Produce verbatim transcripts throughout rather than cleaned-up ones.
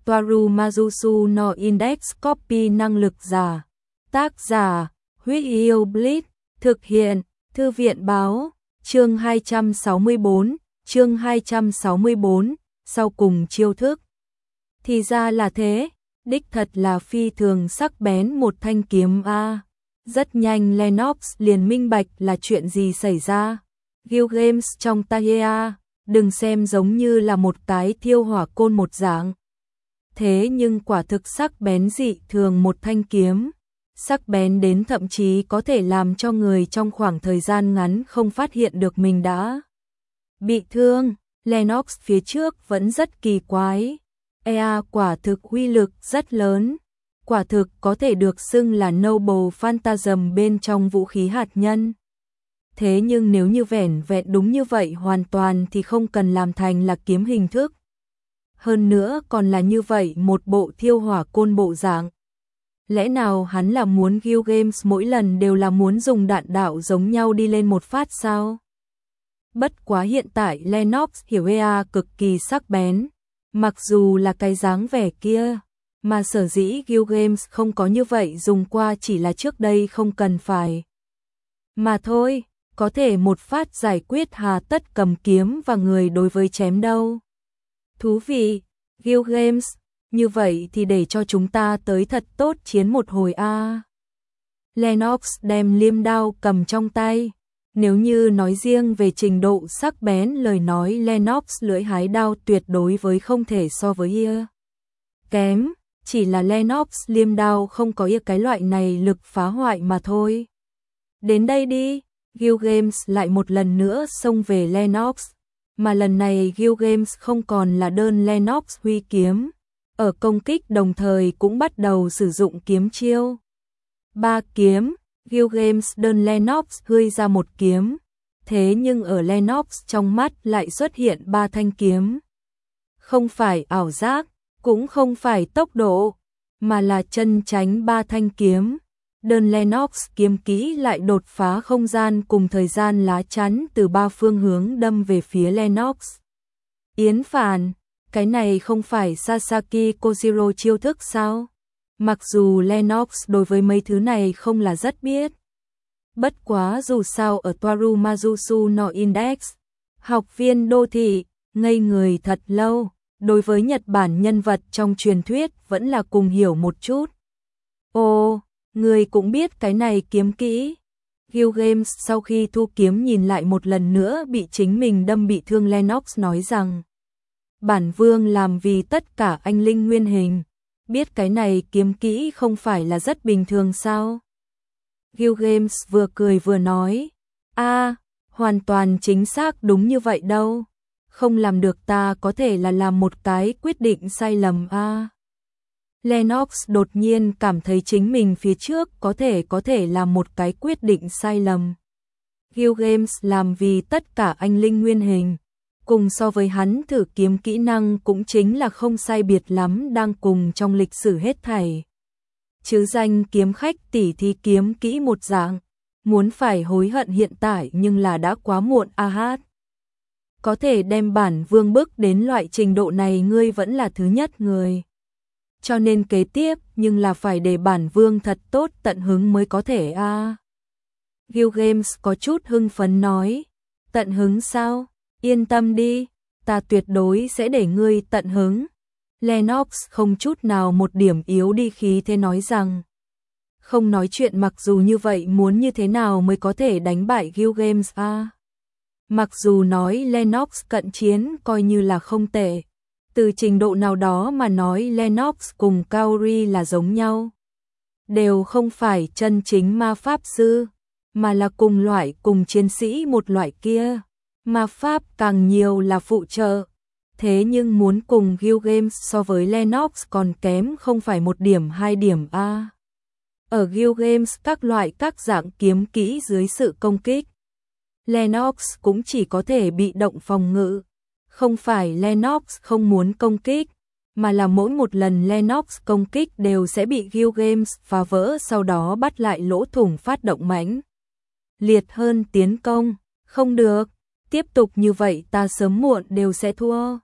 Toaru Mazusu no Index Copy năng lực giả. Tác giả, Huyết Yêu Blitz, thực hiện, Thư viện báo, chương hai trăm sáu mươi tư, chương hai trăm sáu mươi tư, sau cùng chiêu thức. Thì ra là thế, đích thật là phi thường sắc bén một thanh kiếm a. Rất nhanh Lennox liền minh bạch là chuyện gì xảy ra. Gilgamesh trong tay a, đừng xem giống như là một cái thiêu hỏa côn một dạng. Thế nhưng quả thực sắc bén dị thường một thanh kiếm. Sắc bén đến thậm chí có thể làm cho người trong khoảng thời gian ngắn không phát hiện được mình đã bị thương. Lennox phía trước vẫn rất kỳ quái. e a quả thực uy lực rất lớn. Quả thực có thể được xưng là Noble Phantasm bên trong vũ khí hạt nhân. Thế nhưng nếu như vẻn vẹn đúng như vậy hoàn toàn thì không cần làm thành là kiếm hình thức. Hơn nữa còn là như vậy một bộ thiêu hỏa côn bộ dạng. Lẽ nào hắn là muốn Gilgamesh mỗi lần đều là muốn dùng đạn đạo giống nhau đi lên một phát sao? Bất quá hiện tại Lennox hiểu e a cực kỳ sắc bén. Mặc dù là cái dáng vẻ kia, mà sở dĩ Gilgamesh không có như vậy dùng qua chỉ là trước đây không cần phải. Mà thôi, có thể một phát giải quyết hà tất cầm kiếm và người đối với chém đâu. Thú vị, Gilgamesh, như vậy thì để cho chúng ta tới thật tốt chiến một hồi a. Lennox đem liêm đao cầm trong tay. Nếu như nói riêng về trình độ sắc bén lời nói Lennox lưỡi hái đao tuyệt đối với không thể so với ia. Kém, chỉ là Lennox liêm đao không có ia cái loại này lực phá hoại mà thôi. Đến đây đi, Gilgamesh lại một lần nữa xông về Lennox. Mà lần này Gilgamesh không còn là đơn Lennox huy kiếm. Ở công kích đồng thời cũng bắt đầu sử dụng kiếm chiêu. Ba kiếm, Gilgamesh đơn Lennox hươi ra một kiếm. Thế nhưng ở Lennox trong mắt lại xuất hiện ba thanh kiếm. Không phải ảo giác, cũng không phải tốc độ, mà là chân chánh ba thanh kiếm. Đơn Lennox kiếm kỹ lại đột phá không gian cùng thời gian lá chắn từ ba phương hướng đâm về phía Lennox. Yến phản, cái này không phải Sasaki Kojiro chiêu thức sao? Mặc dù Lennox đối với mấy thứ này không là rất biết. Bất quá dù sao ở Toaru Mazusu no Index, học viên đô thị, ngây người thật lâu, đối với Nhật Bản nhân vật trong truyền thuyết vẫn là cùng hiểu một chút. Ồ, người cũng biết cái này kiếm kỹ. Gilgamesh sau khi thu kiếm nhìn lại một lần nữa bị chính mình đâm bị thương Lennox nói rằng bản vương làm vì tất cả anh linh nguyên hình. Biết cái này kiếm kỹ không phải là rất bình thường sao? Gilgamesh vừa cười vừa nói. A, hoàn toàn chính xác đúng như vậy đâu. Không làm được ta có thể là làm một cái quyết định sai lầm a. À. Lennox đột nhiên cảm thấy chính mình phía trước có thể có thể làm một cái quyết định sai lầm. Gilgamesh làm vì tất cả anh linh nguyên hình. Cùng so với hắn thử kiếm kỹ năng cũng chính là không sai biệt lắm đang cùng trong lịch sử hết thảy. Chứ danh kiếm khách tỷ thí kiếm kỹ một dạng, muốn phải hối hận hiện tại nhưng là đã quá muộn a hát. Có thể đem bản vương bức đến loại trình độ này ngươi vẫn là thứ nhất người. Cho nên kế tiếp nhưng là phải để bản vương thật tốt tận hứng mới có thể a. À. Gilgamesh có chút hưng phấn nói, tận hứng sao? Yên tâm đi, ta tuyệt đối sẽ để ngươi tận hứng. Lennox không chút nào một điểm yếu đi khí thế nói rằng. Không nói chuyện mặc dù như vậy muốn như thế nào mới có thể đánh bại Gilgamesh a. À. Mặc dù nói Lennox cận chiến coi như là không tệ. Từ trình độ nào đó mà nói Lennox cùng Kaori là giống nhau. Đều không phải chân chính ma pháp sư, mà là cùng loại cùng chiến sĩ một loại kia. Ma pháp càng nhiều là phụ trợ. Thế nhưng muốn cùng Gilgamesh so với Lennox còn kém không phải một điểm hai điểm a. Ở Gilgamesh các loại các dạng kiếm kỹ dưới sự công kích, Lennox cũng chỉ có thể bị động phòng ngự. Không phải Lennox không muốn công kích, mà là mỗi một lần Lennox công kích đều sẽ bị Gilgamesh phá vỡ sau đó bắt lại lỗ thủng phát động mãnh liệt hơn tiến công. Không được, tiếp tục như vậy ta sớm muộn đều sẽ thua.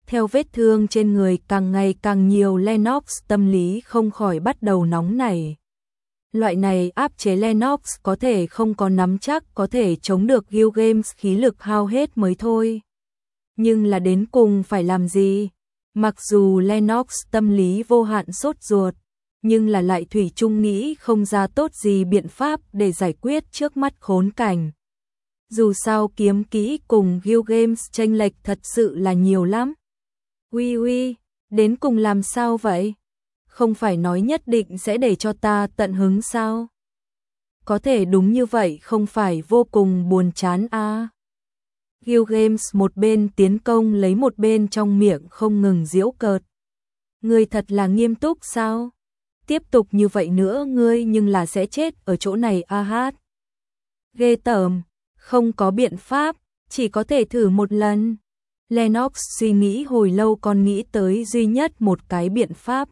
Theo vết thương trên người càng ngày càng nhiều, Lennox tâm lý không khỏi bắt đầu nóng nảy. Loại này áp chế Lennox có thể không có nắm chắc có thể chống được Gilgamesh khí lực hao hết mới thôi. Nhưng là đến cùng phải làm gì? Mặc dù Lennox tâm lý vô hạn sốt ruột, nhưng là lại thủy chung nghĩ không ra tốt gì biện pháp để giải quyết trước mắt khốn cảnh. Dù sao kiếm kỹ cùng Gilgamesh chênh lệch thật sự là nhiều lắm. Uy uy, đến cùng làm sao vậy? Không phải nói nhất định sẽ để cho ta tận hứng sao? Có thể đúng như vậy không phải vô cùng buồn chán à? Gilgamesh một bên tiến công lấy một bên trong miệng không ngừng giễu cợt. Ngươi thật là nghiêm túc sao? Tiếp tục như vậy nữa ngươi nhưng là sẽ chết ở chỗ này a hát. Ghê tởm, không có biện pháp, chỉ có thể thử một lần. Lennox suy nghĩ hồi lâu còn nghĩ tới duy nhất một cái biện pháp.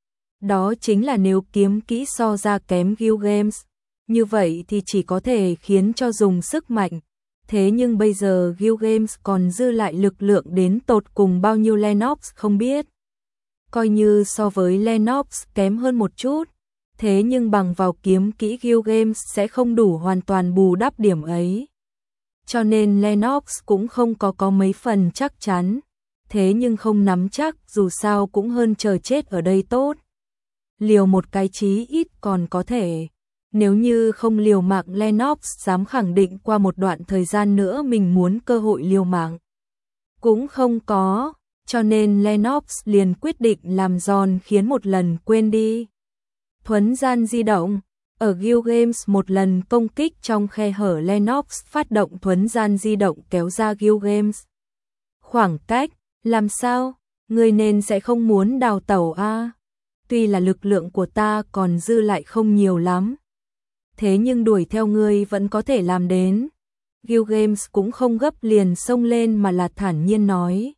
Đó chính là nếu kiếm kỹ so ra kém Gilgamesh, như vậy thì chỉ có thể khiến cho dùng sức mạnh. Thế nhưng bây giờ Gilgamesh còn dư lại lực lượng đến tột cùng bao nhiêu Lennox không biết. Coi như so với Lennox kém hơn một chút, thế nhưng bằng vào kiếm kỹ Gilgamesh sẽ không đủ hoàn toàn bù đắp điểm ấy. Cho nên Lennox cũng không có có mấy phần chắc chắn, thế nhưng không nắm chắc dù sao cũng hơn chờ chết ở đây tốt. Liều một cái chí ít còn có thể, nếu như không liều mạng Lennox dám khẳng định qua một đoạn thời gian nữa mình muốn cơ hội liều mạng. Cũng không có, cho nên Lennox liền quyết định làm giòn khiến một lần quên đi. Thuấn gian di động. Ở Gilgamesh một lần công kích trong khe hở, Lennox phát động thuấn gian di động kéo ra Gilgamesh. Khoảng cách, làm sao? Ngươi nên sẽ không muốn đào tẩu a? À? Tuy là lực lượng của ta còn dư lại không nhiều lắm, thế nhưng đuổi theo ngươi vẫn có thể làm đến. Gilgamesh cũng không gấp liền xông lên mà là thản nhiên nói.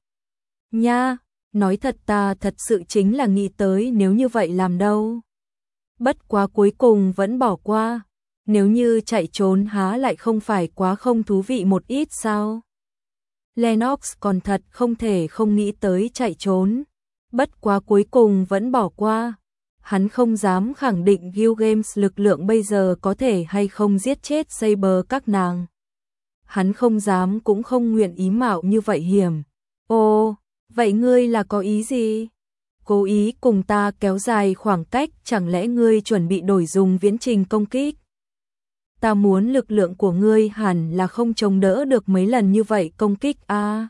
Nha, nói thật ta thật sự chính là nghĩ tới nếu như vậy làm đâu. Bất quá cuối cùng vẫn bỏ qua, nếu như chạy trốn há lại không phải quá không thú vị một ít sao? Lennox còn thật không thể không nghĩ tới chạy trốn, bất quá cuối cùng vẫn bỏ qua. Hắn không dám khẳng định Gilgamesh lực lượng bây giờ có thể hay không giết chết Saber các nàng. Hắn không dám cũng không nguyện ý mạo như vậy hiểm. Ồ, vậy ngươi là có ý gì? Cố ý cùng ta kéo dài khoảng cách, chẳng lẽ ngươi chuẩn bị đổi dùng viễn trình công kích? Ta muốn lực lượng của ngươi hẳn là không chống đỡ được mấy lần như vậy công kích a. À?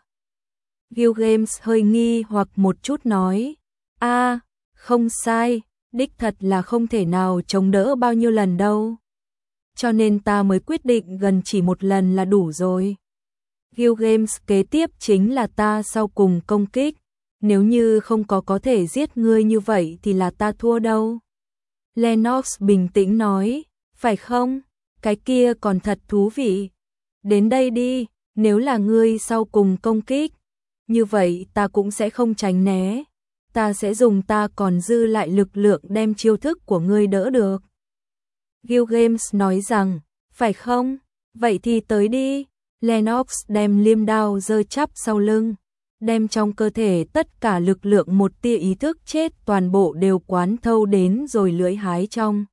Gilgamesh hơi nghi hoặc một chút nói. A, à, không sai, đích thật là không thể nào chống đỡ bao nhiêu lần đâu. Cho nên ta mới quyết định gần chỉ một lần là đủ rồi. Gilgamesh kế tiếp chính là ta sau cùng công kích. Nếu như không có có thể giết ngươi như vậy thì là ta thua đâu. Lennox bình tĩnh nói, phải không? Cái kia còn thật thú vị. Đến đây đi, nếu là ngươi sau cùng công kích, như vậy ta cũng sẽ không tránh né. Ta sẽ dùng ta còn dư lại lực lượng đem chiêu thức của ngươi đỡ được. Gilgamesh nói rằng, phải không? Vậy thì tới đi. Lennox đem liêm đao giơ chắp sau lưng, đem trong cơ thể tất cả lực lượng một tia ý thức chết toàn bộ đều quán thâu đến rồi lưỡi hái trong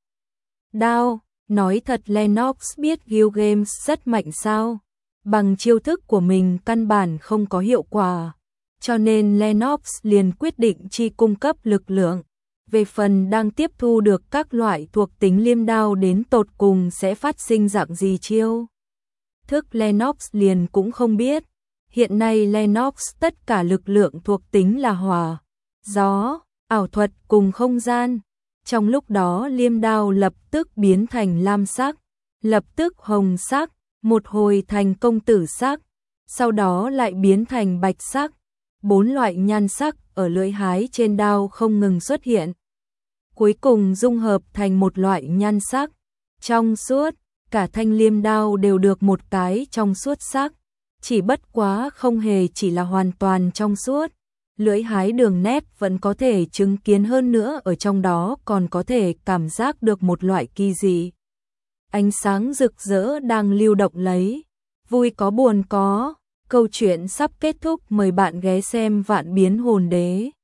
đao. Nói thật Lennox biết Gilgamesh rất mạnh sao, bằng chiêu thức của mình căn bản không có hiệu quả, cho nên Lennox liền quyết định chi cung cấp lực lượng. Về phần đang tiếp thu được các loại thuộc tính liêm đao đến tột cùng sẽ phát sinh dạng gì chiêu thức, Lennox liền cũng không biết. Hiện nay Lennox tất cả lực lượng thuộc tính là hỏa, gió, ảo thuật cùng không gian. Trong lúc đó liêm đao lập tức biến thành lam sắc, lập tức hồng sắc, một hồi thành công tử sắc, sau đó lại biến thành bạch sắc. Bốn loại nhan sắc ở lưỡi hái trên đao không ngừng xuất hiện, cuối cùng dung hợp thành một loại nhan sắc trong suốt. Cả thanh liêm đao đều được một cái trong suốt sắc, chỉ bất quá không hề chỉ là hoàn toàn trong suốt. Lưỡi hái đường nét vẫn có thể chứng kiến, hơn nữa ở trong đó còn có thể cảm giác được một loại kỳ dị ánh sáng rực rỡ đang lưu động lấy. Vui có buồn có, câu chuyện sắp kết thúc, mời bạn ghé xem Vạn Biến Hồn Đế.